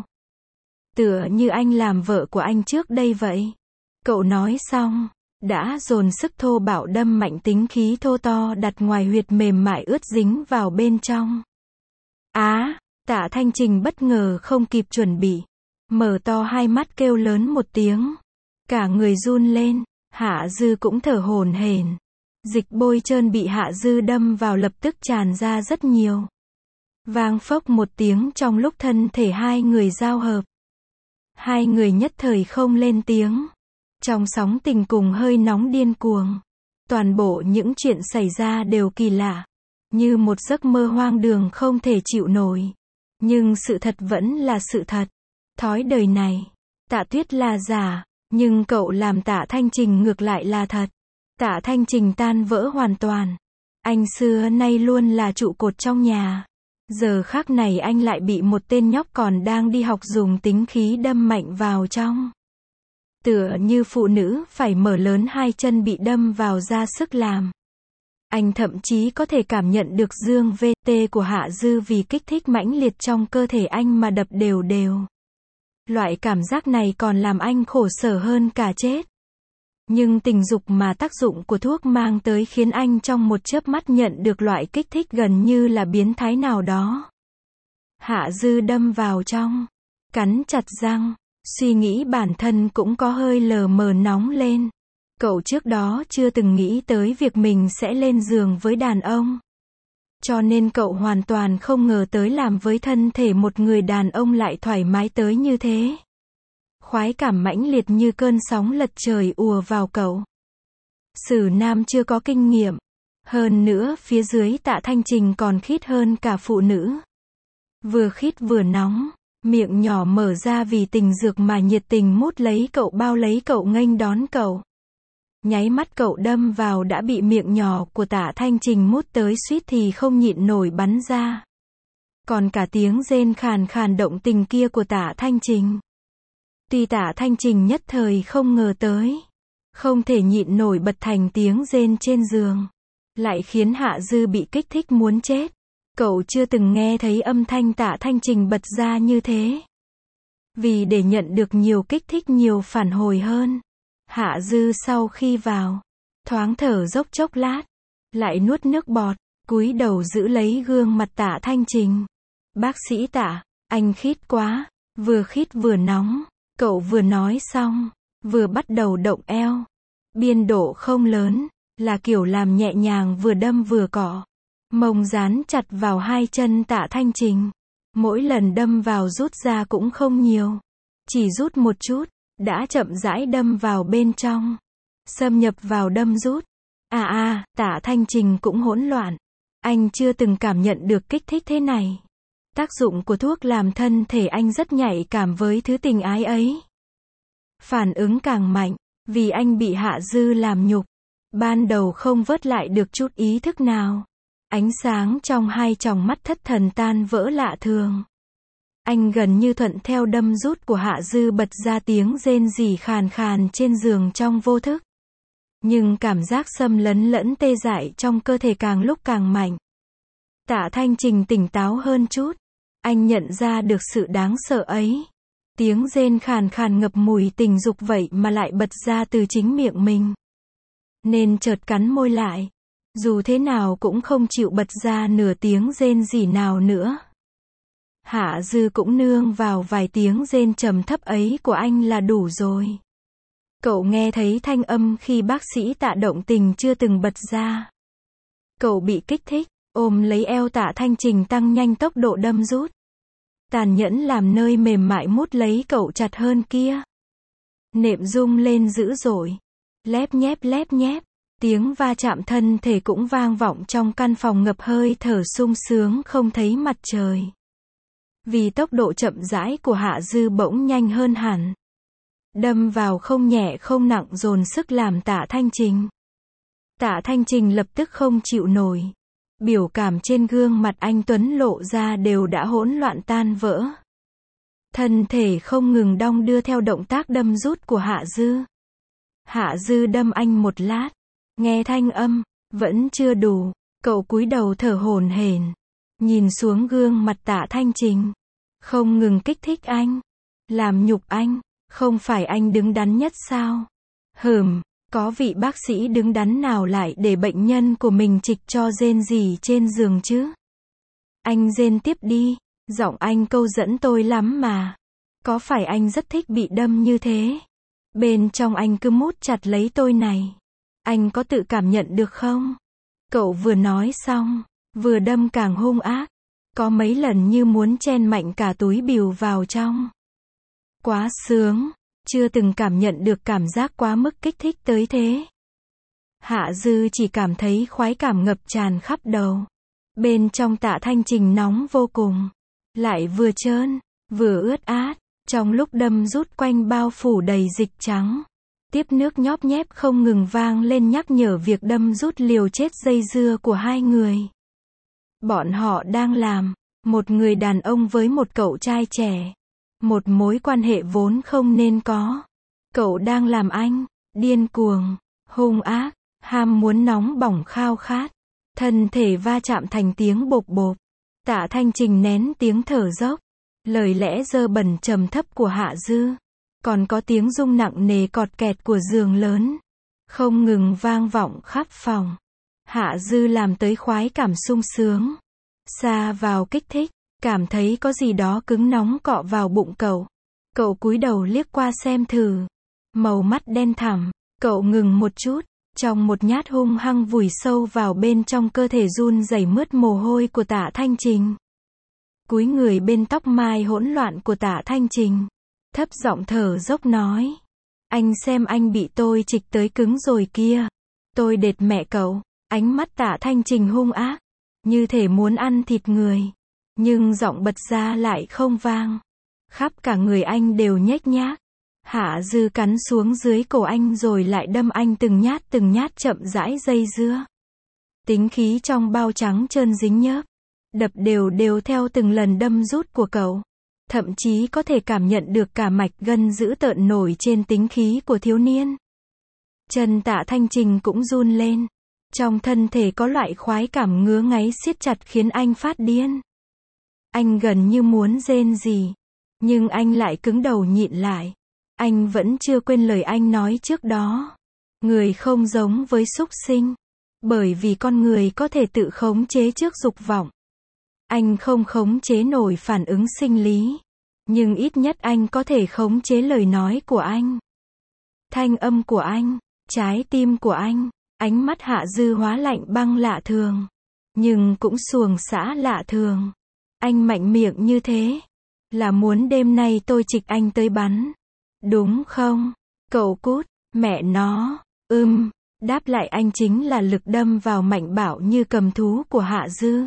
Tựa như anh làm vợ của anh trước đây vậy. Cậu nói xong, đã dồn sức thô bạo đâm mạnh tính khí thô to đặt ngoài huyệt mềm mại ướt dính vào bên trong. Tạ Thanh Trình bất ngờ không kịp chuẩn bị. Mở to hai mắt kêu lớn một tiếng. Cả người run lên, Hạ Dư cũng thở hổn hển. Dịch bôi trơn bị Hạ Dư đâm vào lập tức tràn ra rất nhiều. Vang phốc một tiếng trong lúc thân thể hai người giao hợp. Hai người nhất thời không lên tiếng. Trong sóng tình cùng hơi nóng điên cuồng. Toàn bộ những chuyện xảy ra đều kỳ lạ. Như một giấc mơ hoang đường không thể chịu nổi. Nhưng sự thật vẫn là sự thật. Thói đời này, Tạ Tuyết là giả, nhưng cậu làm Tạ Thanh Trình ngược lại là thật. Tạ Thanh Trình tan vỡ hoàn toàn. Anh xưa nay luôn là trụ cột trong nhà. Giờ khác này anh lại bị một tên nhóc còn đang đi học dùng tính khí đâm mạnh vào trong. Tựa như phụ nữ phải mở lớn hai chân bị đâm vào ra sức làm. Anh thậm chí có thể cảm nhận được dương VT của Hạ Dư vì kích thích mãnh liệt trong cơ thể anh mà đập đều đều. Loại cảm giác này còn làm anh khổ sở hơn cả chết. Nhưng tình dục mà tác dụng của thuốc mang tới khiến anh trong một chớp mắt nhận được loại kích thích gần như là biến thái nào đó. Hạ Dư đâm vào trong, cắn chặt răng, suy nghĩ bản thân cũng có hơi lờ mờ nóng lên. Cậu trước đó chưa từng nghĩ tới việc mình sẽ lên giường với đàn ông. Cho nên cậu hoàn toàn không ngờ tới làm với thân thể một người đàn ông lại thoải mái tới như thế. Khoái cảm mãnh liệt như cơn sóng lật trời ùa vào cậu. Sử nam chưa có kinh nghiệm. Hơn nữa phía dưới Tạ Thanh Trình còn khít hơn cả phụ nữ. Vừa khít vừa nóng, miệng nhỏ mở ra vì tình dược mà nhiệt tình mút lấy cậu, bao lấy cậu, nghênh đón cậu. Nháy mắt cậu đâm vào đã bị miệng nhỏ của Tạ Thanh Trình mút tới suýt thì không nhịn nổi bắn ra. Còn cả tiếng rên khàn khàn động tình kia của Tạ Thanh Trình. Tuy Tạ Thanh Trình nhất thời không ngờ tới, không thể nhịn nổi bật thành tiếng rên trên giường, lại khiến Hạ Dư bị kích thích muốn chết. Cậu chưa từng nghe thấy âm thanh Tạ Thanh Trình bật ra như thế. Vì để nhận được nhiều kích thích, nhiều phản hồi hơn, Hạ Dư sau khi vào, thoáng thở dốc chốc lát, lại nuốt nước bọt, cúi đầu giữ lấy gương mặt Tạ Thanh Trình. Bác sĩ Tạ, anh khít quá, vừa khít vừa nóng. Cậu vừa nói xong, vừa bắt đầu động eo. Biên độ không lớn, là kiểu làm nhẹ nhàng vừa đâm vừa cọ. Mông dán chặt vào hai chân Tạ Thanh Trình. Mỗi lần đâm vào rút ra cũng không nhiều. Chỉ rút một chút, đã chậm rãi đâm vào bên trong. Xâm nhập vào đâm rút. Tạ Thanh Trình cũng hỗn loạn. Anh chưa từng cảm nhận được kích thích thế này. Tác dụng của thuốc làm thân thể anh rất nhạy cảm với thứ tình ái ấy. Phản ứng càng mạnh, vì anh bị Hạ Dư làm nhục. Ban đầu không vớt lại được chút ý thức nào. Ánh sáng trong hai tròng mắt thất thần tan vỡ lạ thường. Anh gần như thuận theo đâm rút của Hạ Dư bật ra tiếng rên rỉ khàn khàn trên giường trong vô thức. Nhưng cảm giác xâm lấn lẫn tê dại trong cơ thể càng lúc càng mạnh. Tạ Thanh Trình tỉnh táo hơn chút. Anh nhận ra được sự đáng sợ ấy. Tiếng rên khàn khàn ngập mùi tình dục vậy mà lại bật ra từ chính miệng mình. Nên chợt cắn môi lại. Dù thế nào cũng không chịu bật ra nửa tiếng rên rỉ nào nữa. Hạ Dư cũng nương vào vài tiếng rên trầm thấp ấy của anh là đủ rồi. Cậu nghe thấy thanh âm khi bác sĩ Tạ động tình chưa từng bật ra. Cậu bị kích thích, ôm lấy eo Tạ Thanh Trình tăng nhanh tốc độ đâm rút. Tàn nhẫn làm nơi mềm mại mút lấy cậu chặt hơn kia. Nệm rung lên dữ dội. Lép nhép. Tiếng va chạm thân thể cũng vang vọng trong căn phòng ngập hơi thở sung sướng không thấy mặt trời. Vì tốc độ chậm rãi của Hạ Dư bỗng nhanh hơn hẳn. Đâm vào không nhẹ không nặng dồn sức làm Tạ Thanh Trình. Tạ Thanh Trình lập tức không chịu nổi. Biểu cảm trên gương mặt anh tuấn lộ ra đều đã hỗn loạn tan vỡ. Thân thể không ngừng đong đưa theo động tác đâm rút của Hạ Dư. Hạ Dư đâm anh một lát. Nghe thanh âm, vẫn chưa đủ. Cậu cúi đầu thở hổn hển. Nhìn xuống gương mặt Tạ Thanh Trình. Không ngừng kích thích anh. Làm nhục anh. Không phải anh đứng đắn nhất sao? Có vị bác sĩ đứng đắn nào lại để bệnh nhân của mình trịch cho rên rỉ trên giường chứ? Anh rên tiếp đi. Giọng anh câu dẫn tôi lắm mà. Có phải anh rất thích bị đâm như thế? Bên trong anh cứ mút chặt lấy tôi này. Anh có tự cảm nhận được không? Cậu vừa nói xong, vừa đâm càng hung ác. Có mấy lần như muốn chen mạnh cả túi bìu vào trong. Quá sướng. Chưa từng cảm nhận được cảm giác quá mức kích thích tới thế. Hạ Dư chỉ cảm thấy khoái cảm ngập tràn khắp đầu. Bên trong Tạ Thanh Trình nóng vô cùng. Lại vừa trơn, vừa ướt át. Trong lúc đâm rút quanh bao phủ đầy dịch trắng. Tiếp nước nhóp nhép không ngừng vang lên nhắc nhở việc đâm rút liều chết dây dưa của hai người. Bọn họ đang làm, một người đàn ông với một cậu trai trẻ. Một mối quan hệ vốn không nên có. Cậu đang làm anh điên cuồng, hung ác, ham muốn nóng bỏng khao khát. Thân thể va chạm thành tiếng bộp bộp. Tạ Thanh Trình nén tiếng thở dốc. Lời lẽ dơ bẩn trầm thấp của Hạ Dư. Còn có tiếng rung nặng nề cọt kẹt của giường lớn. Không ngừng vang vọng khắp phòng. Hạ Dư làm tới khoái cảm sung sướng. Xa vào kích thích. Cảm thấy có gì đó cứng nóng cọ vào bụng cậu. Cậu cúi đầu liếc qua xem thử. Màu mắt đen thẳm. Cậu ngừng một chút. Trong một nhát hung hăng vùi sâu vào bên trong cơ thể run rẩy mướt mồ hôi của Tạ Thanh Trình. Cúi người bên tóc mai hỗn loạn của Tạ Thanh Trình. Thấp giọng thở dốc nói. Anh xem anh bị tôi trịch tới cứng rồi kia. Tôi đệt mẹ cậu. Ánh mắt Tạ Thanh Trình hung ác. Như thể muốn ăn thịt người. Nhưng giọng bật ra lại không vang. Khắp cả người anh đều nhếch nhác. Hạ Dư cắn xuống dưới cổ anh rồi lại đâm anh từng nhát chậm rãi dây dưa. Tính khí trong bao trắng trơn dính nhớp. Đập đều đều theo từng lần đâm rút của cậu. Thậm chí có thể cảm nhận được cả mạch gân dữ tợn nổi trên tính khí của thiếu niên. Chân Tạ Thanh Trình cũng run lên. Trong thân thể có loại khoái cảm ngứa ngáy siết chặt khiến anh phát điên. Anh gần như muốn rên rỉ. Nhưng anh lại cứng đầu nhịn lại. Anh vẫn chưa quên lời anh nói trước đó. Người không giống với súc sinh. Bởi vì con người có thể tự khống chế trước dục vọng. Anh không khống chế nổi phản ứng sinh lý. Nhưng ít nhất anh có thể khống chế lời nói của anh. Thanh âm của anh. Trái tim của anh. Ánh mắt Hạ Dư hóa lạnh băng lạ thường. Nhưng cũng xuồng xã lạ thường. Anh mạnh miệng như thế. Là muốn đêm nay tôi trịch anh tới bắn. Đúng không? Cậu cút. Mẹ nó. Đáp lại anh chính là lực đâm vào mạnh bạo như cầm thú của Hạ Dư.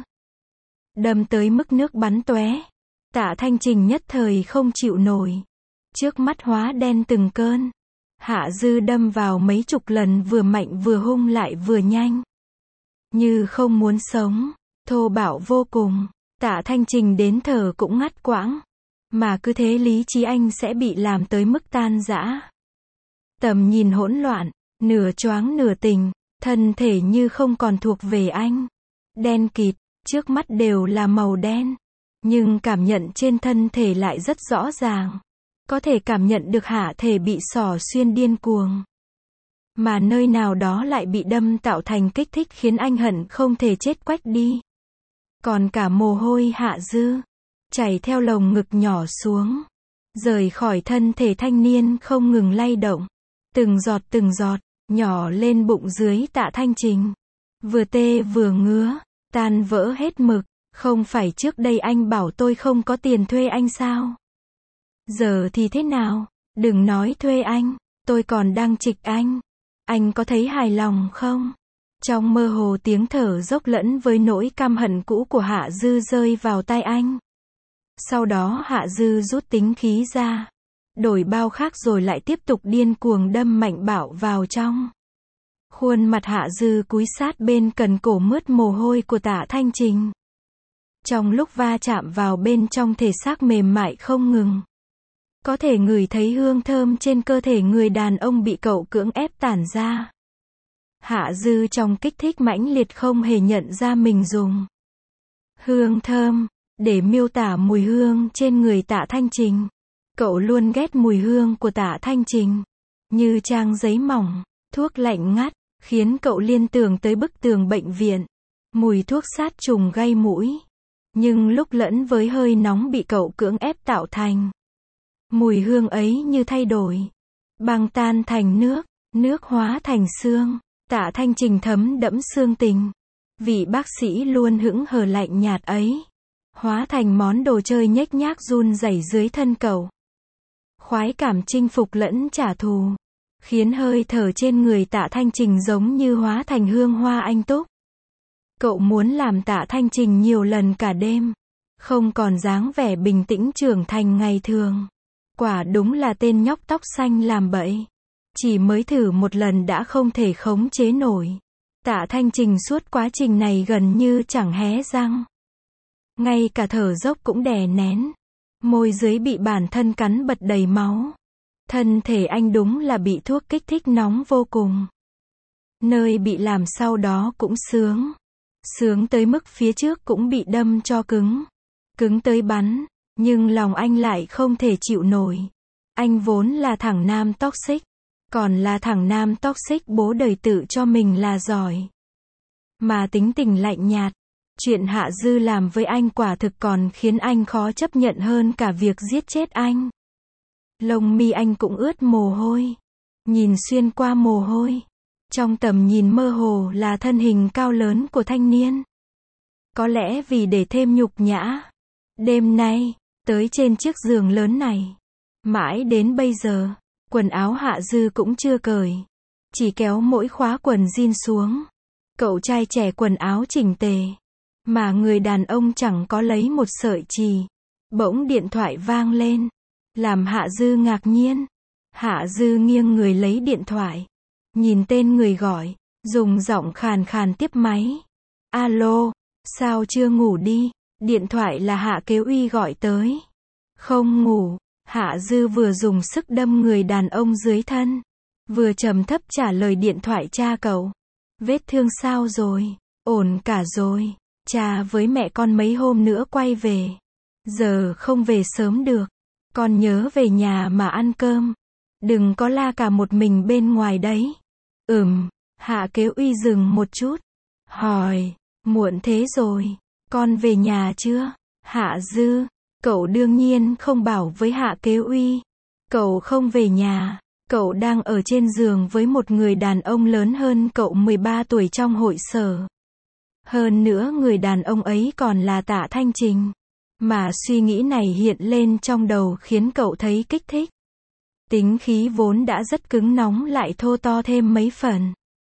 Đâm tới mức nước bắn tóe. Tạ Thanh Trình nhất thời không chịu nổi. Trước mắt hóa đen từng cơn. Hạ Dư đâm vào mấy chục lần vừa mạnh vừa hung lại vừa nhanh. Như không muốn sống. Thô bạo vô cùng. Tạ Thanh Trình đến thở cũng ngắt quãng. Mà cứ thế lý trí anh sẽ bị làm tới mức tan rã. Tầm nhìn hỗn loạn. Nửa choáng nửa tỉnh. Thân thể như không còn thuộc về anh. Đen kịt. Trước mắt đều là màu đen. Nhưng cảm nhận trên thân thể lại rất rõ ràng. Có thể cảm nhận được hạ thể bị xỏ xuyên điên cuồng. Mà nơi nào đó lại bị đâm tạo thành kích thích khiến anh hận không thể chết quách đi. Còn cả mồ hôi Hạ Dư. Chảy theo lồng ngực nhỏ xuống. Rời khỏi thân thể thanh niên không ngừng lay động. Từng giọt, nhỏ lên bụng dưới Tạ Thanh Trình. Vừa tê vừa ngứa. Tan vỡ hết mực. Không phải trước đây anh bảo tôi không có tiền thuê anh sao? Giờ thì thế nào? Đừng nói thuê anh. Tôi còn đang trịch anh. Anh có thấy hài lòng không? Trong mơ hồ tiếng thở dốc lẫn với nỗi căm hận cũ của Hạ Dư rơi vào tai anh. Sau đó Hạ Dư rút tính khí ra. Đổi bao khác rồi lại tiếp tục điên cuồng đâm mạnh bạo vào trong. Khuôn mặt Hạ Dư cúi sát bên cần cổ mướt mồ hôi của Tạ Thanh Trình. Trong lúc va chạm vào bên trong thể xác mềm mại không ngừng. Có thể ngửi thấy hương thơm trên cơ thể người đàn ông bị cậu cưỡng ép tản ra. Hạ Dư trong kích thích mãnh liệt không hề nhận ra mình dùng hương thơm để miêu tả mùi hương trên người Tạ Thanh Trình. Cậu luôn ghét mùi hương của Tạ Thanh Trình. Như trang giấy mỏng, thuốc lạnh ngắt, khiến cậu liên tưởng tới bức tường bệnh viện. Mùi thuốc sát trùng gây mũi. Nhưng lúc lẫn với hơi nóng bị cậu cưỡng ép tạo thành. Mùi hương ấy như thay đổi. Băng tan thành nước, nước hóa thành xương. Tạ Thanh Trình thấm đẫm xương tình. Vị bác sĩ luôn hững hờ lạnh nhạt ấy. Hóa thành món đồ chơi nhếch nhác run rẩy dưới thân cậu. Khoái cảm chinh phục lẫn trả thù. Khiến hơi thở trên người Tạ Thanh Trình giống như hóa thành hương hoa anh túc. Cậu muốn làm Tạ Thanh Trình nhiều lần cả đêm. Không còn dáng vẻ bình tĩnh trưởng thành ngày thường. Quả đúng là tên nhóc tóc xanh làm bậy. Chỉ mới thử một lần đã không thể khống chế nổi. Tạ Thanh Trình suốt quá trình này gần như chẳng hé răng. Ngay cả thở dốc cũng đè nén. Môi dưới bị bản thân cắn bật đầy máu. Thân thể anh đúng là bị thuốc kích thích nóng vô cùng. Nơi bị làm sau đó cũng sướng. Sướng tới mức phía trước cũng bị đâm cho cứng. Cứng tới bắn. Nhưng lòng anh lại không thể chịu nổi. Anh vốn là thằng nam toxic. Còn là thằng nam toxic bố đời tự cho mình là giỏi. Mà tính tình lạnh nhạt. Chuyện Hạ Dư làm với anh quả thực còn khiến anh khó chấp nhận hơn cả việc giết chết anh. Lông mi anh cũng ướt mồ hôi. Nhìn xuyên qua mồ hôi. Trong tầm nhìn mơ hồ là thân hình cao lớn của thanh niên. Có lẽ vì để thêm nhục nhã. Đêm nay, tới trên chiếc giường lớn này. Mãi đến bây giờ, quần áo Hạ Dư cũng chưa cởi. Chỉ kéo mỗi khóa quần jean xuống. Cậu trai trẻ quần áo chỉnh tề. Mà người đàn ông chẳng có lấy một sợi chì. Bỗng điện thoại vang lên. Làm Hạ Dư ngạc nhiên. Hạ Dư nghiêng người lấy điện thoại. Nhìn tên người gọi. Dùng giọng khàn khàn tiếp máy. Alo, sao chưa ngủ đi? Điện thoại là Hạ Kế Uy gọi tới. Không ngủ. Hạ Dư vừa dùng sức đâm người đàn ông dưới thân. Vừa trầm thấp trả lời điện thoại cha cậu. Vết thương sao rồi? Ổn cả rồi. Cha với mẹ con mấy hôm nữa quay về. Giờ không về sớm được. Con nhớ về nhà mà ăn cơm. Đừng có la cả một mình bên ngoài đấy. Hạ Kế Uy dừng một chút. Hỏi, muộn thế rồi. Con về nhà chưa? Hạ Dư, cậu đương nhiên không bảo với Hạ Kế Uy. Cậu không về nhà. Cậu đang ở trên giường với một người đàn ông lớn hơn cậu 13 tuổi trong hội sở. Hơn nữa người đàn ông ấy còn là Tạ Thanh Trình. Mà suy nghĩ này hiện lên trong đầu khiến cậu thấy kích thích. Tính khí vốn đã rất cứng nóng lại thô to thêm mấy phần.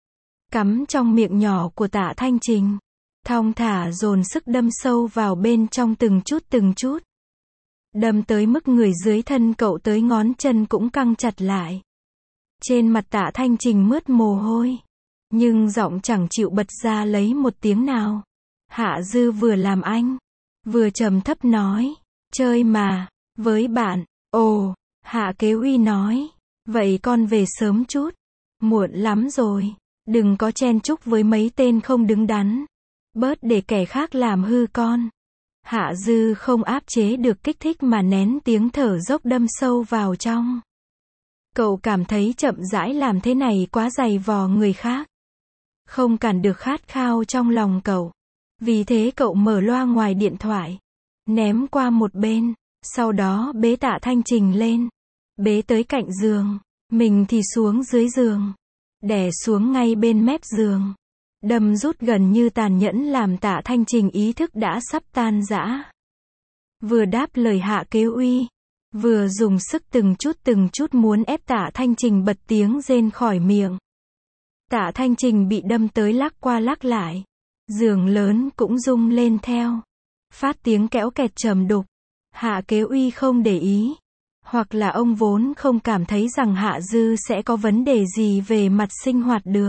Cắm trong miệng nhỏ của Tạ Thanh Trình. Thong thả dồn sức đâm sâu vào bên trong từng chút. Đâm tới mức người dưới thân cậu tới ngón chân cũng căng chặt lại. Trên mặt Tạ Thanh Trình mướt mồ hôi. Nhưng giọng chẳng chịu bật ra lấy một tiếng nào. Hạ Dư vừa làm anh. Vừa trầm thấp nói. Chơi mà. Với bạn. Ồ. Hạ Kế Uy nói. Vậy con về sớm chút. Muộn lắm rồi. Đừng có chen chúc với mấy tên không đứng đắn. Bớt để kẻ khác làm hư con. Hạ Dư không áp chế được kích thích mà nén tiếng thở dốc đâm sâu vào trong. Cậu cảm thấy chậm rãi làm thế này quá dày vò người khác. Không cản được khát khao trong lòng cậu. Vì thế cậu mở loa ngoài điện thoại. Ném qua một bên. Sau đó bế Tạ Thanh Trình lên. Bế tới cạnh giường. Mình thì xuống dưới giường. Đè xuống ngay bên mép giường. Đâm rút gần như tàn nhẫn làm Tạ Thanh Trình ý thức đã sắp tan rã. Vừa đáp lời Hạ Kế Uy. Vừa dùng sức từng chút muốn ép Tạ Thanh Trình bật tiếng rên khỏi miệng. Tạ Thanh Trình bị đâm tới lắc qua lắc lại. Giường lớn cũng rung lên theo. Phát tiếng kéo kẹt trầm đục. Hạ Kế Uy không để ý. Hoặc là ông vốn không cảm thấy rằng Hạ Dư sẽ có vấn đề gì về mặt sinh hoạt được.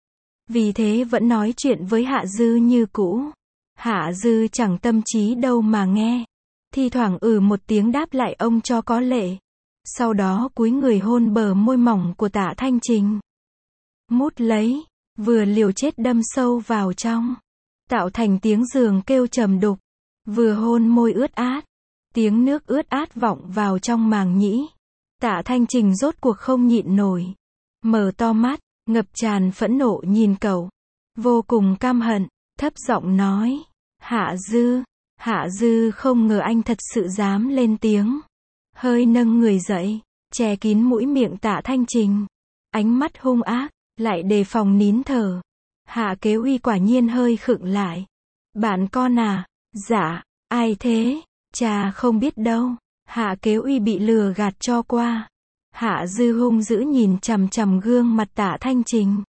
Vì thế vẫn nói chuyện với Hạ Dư như cũ. Hạ Dư chẳng tâm trí đâu mà nghe. Thi thoảng một tiếng đáp lại ông cho có lệ. Sau đó cúi người hôn bờ môi mỏng của Tạ Thanh Trình. Mút lấy. Vừa liều chết đâm sâu vào trong. Tạo thành tiếng giường kêu trầm đục. Vừa hôn môi ướt át. Tiếng nước ướt át vọng vào trong màng nhĩ. Tạ Thanh Trình rốt cuộc không nhịn nổi. Mở to mắt, ngập tràn phẫn nộ nhìn cậu. Vô cùng căm hận, thấp giọng nói. Hạ Dư. Hạ Dư không ngờ anh thật sự dám lên tiếng. Hơi nâng người dậy, che kín mũi miệng Tạ Thanh Trình. Ánh mắt hung ác, lại đề phòng nín thở. Hạ Kế Uy quả nhiên hơi khựng lại. Bạn con à? Dạ, ai thế? Cha không biết đâu. Hạ Kế Uy bị lừa gạt cho qua. Hạ Dư hung dữ nhìn chằm chằm gương mặt Tạ Thanh Trình.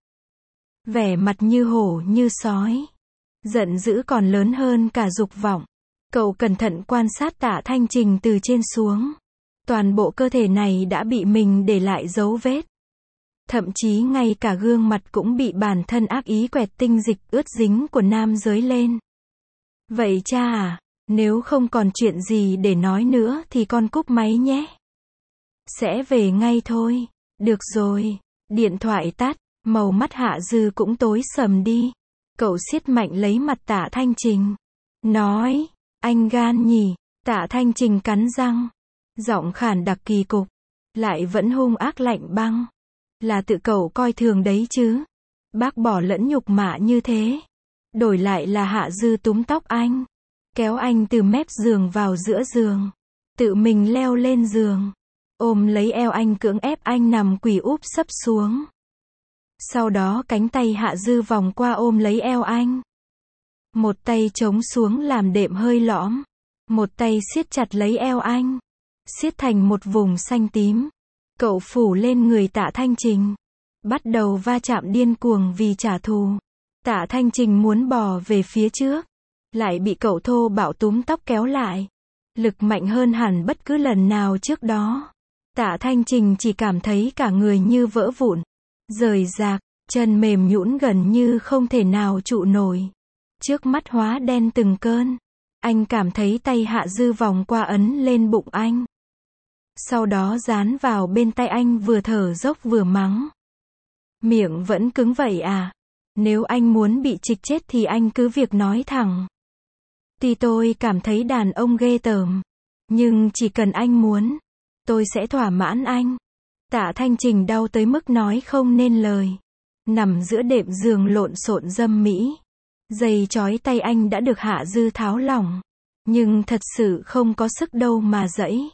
Vẻ mặt như hổ như sói. Giận dữ còn lớn hơn cả dục vọng. Cậu cẩn thận quan sát Tạ Thanh Trình từ trên xuống. Toàn bộ cơ thể này đã bị mình để lại dấu vết. Thậm chí ngay cả gương mặt cũng bị bản thân ác ý quẹt tinh dịch ướt dính của nam giới lên. Vậy cha à, nếu không còn chuyện gì để nói nữa thì con cúp máy nhé. Sẽ về ngay thôi. Được rồi. Điện thoại tắt, màu mắt Hạ Dư cũng tối sầm đi. Cậu siết mạnh lấy mặt Tạ Thanh Trình. Nói, anh gan nhỉ. Tạ Thanh Trình cắn răng. Giọng khàn đặc kỳ cục. Lại vẫn hung ác lạnh băng. Là tự cậu coi thường đấy chứ. Bác bỏ lẫn nhục mạ như thế. Đổi lại là Hạ Dư túm tóc anh. Kéo anh từ mép giường vào giữa giường. Tự mình leo lên giường. Ôm lấy eo anh cưỡng ép anh nằm quỳ úp sấp xuống. Sau đó cánh tay Hạ Dư vòng qua ôm lấy eo anh. Một tay chống xuống làm đệm hơi lõm. Một tay siết chặt lấy eo anh. Siết thành một vùng xanh tím. Cậu phủ lên người Tạ Thanh Trình. Bắt đầu va chạm điên cuồng vì trả thù. Tạ Thanh Trình muốn bò về phía trước. Lại bị cậu thô bạo túm tóc kéo lại. Lực mạnh hơn hẳn bất cứ lần nào trước đó. Tạ Thanh Trình chỉ cảm thấy cả người như vỡ vụn. Rời rạc, chân mềm nhũn gần như không thể nào trụ nổi. Trước mắt hóa đen từng cơn. Anh cảm thấy tay Hạ Dư vòng qua ấn lên bụng anh. Sau đó dán vào bên tay anh vừa thở dốc vừa mắng. Miệng vẫn cứng vậy à? Nếu anh muốn bị trịch chết thì anh cứ việc nói thẳng. Tuy tôi cảm thấy đàn ông ghê tởm. Nhưng chỉ cần anh muốn, tôi sẽ thỏa mãn anh. Tạ Thanh Trình đau tới mức nói không nên lời. Nằm giữa đệm giường lộn xộn dâm mỹ. Dây trói tay anh đã được Hạ Dư tháo lỏng. Nhưng thật sự không có sức đâu mà giãy.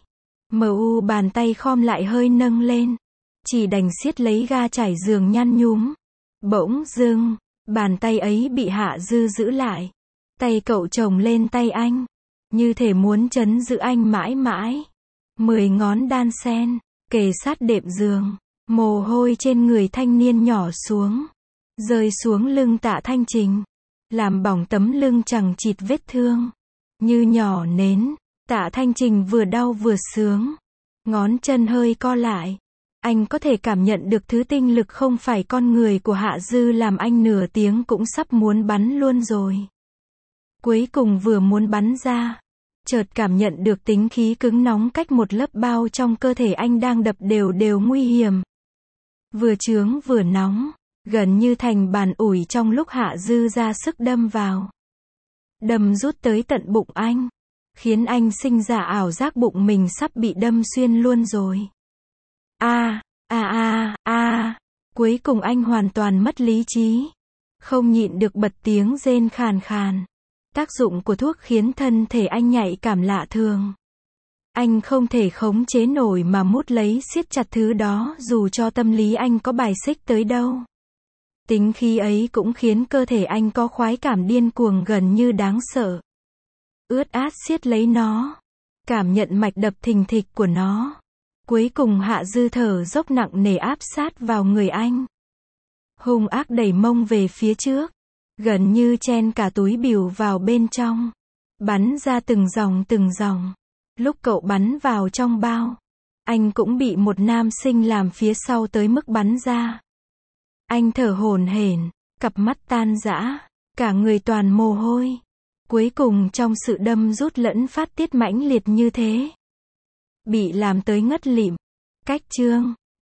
Bàn tay khom lại hơi nâng lên. Chỉ đành siết lấy ga trải giường nhăn nhúm. Bỗng dưng, bàn tay ấy bị Hạ Dư giữ lại. Tay cậu chồng lên tay anh. Như thể muốn trấn giữ anh mãi mãi. 10 ngón đan sen, kề sát đệm giường. Mồ hôi trên người thanh niên nhỏ xuống. Rơi xuống lưng Tạ Thanh Trình. Làm bỏng tấm lưng chằng chịt vết thương. Như nhỏ nến. Tạ Thanh Trình vừa đau vừa sướng. Ngón chân hơi co lại. Anh có thể cảm nhận được thứ tinh lực không phải con người của Hạ Dư làm anh nửa tiếng cũng sắp muốn bắn luôn rồi. Cuối cùng vừa muốn bắn ra. Chợt cảm nhận được tính khí cứng nóng cách một lớp bao trong cơ thể anh đang đập đều đều nguy hiểm. Vừa chướng vừa nóng. Gần như thành bàn ủi trong lúc Hạ Dư ra sức đâm vào. Đâm rút tới tận bụng anh. Khiến anh sinh ra ảo giác bụng mình sắp bị đâm xuyên luôn rồi. Cuối cùng anh hoàn toàn mất lý trí. Không nhịn được bật tiếng rên khàn khàn. Tác dụng của thuốc khiến thân thể anh nhạy cảm lạ thường. Anh không thể khống chế nổi mà mút lấy siết chặt thứ đó dù cho tâm lý anh có bài xích tới đâu. Tính khí ấy cũng khiến cơ thể anh có khoái cảm điên cuồng gần như đáng sợ. Ướt át siết lấy nó. Cảm nhận mạch đập thình thịch của nó. Cuối cùng Hạ Dư thở dốc nặng nề áp sát vào người anh. Hung ác đẩy mông về phía trước. Gần như chen cả túi bìu vào bên trong. Bắn ra từng dòng. Lúc cậu bắn vào trong bao. Anh cũng bị một nam sinh làm phía sau tới mức bắn ra. Anh thở hổn hển, cặp mắt tan rã, cả người toàn mồ hôi. Cuối cùng trong sự đâm rút lẫn phát tiết mãnh liệt như thế. Bị làm tới ngất lịm. Cách chương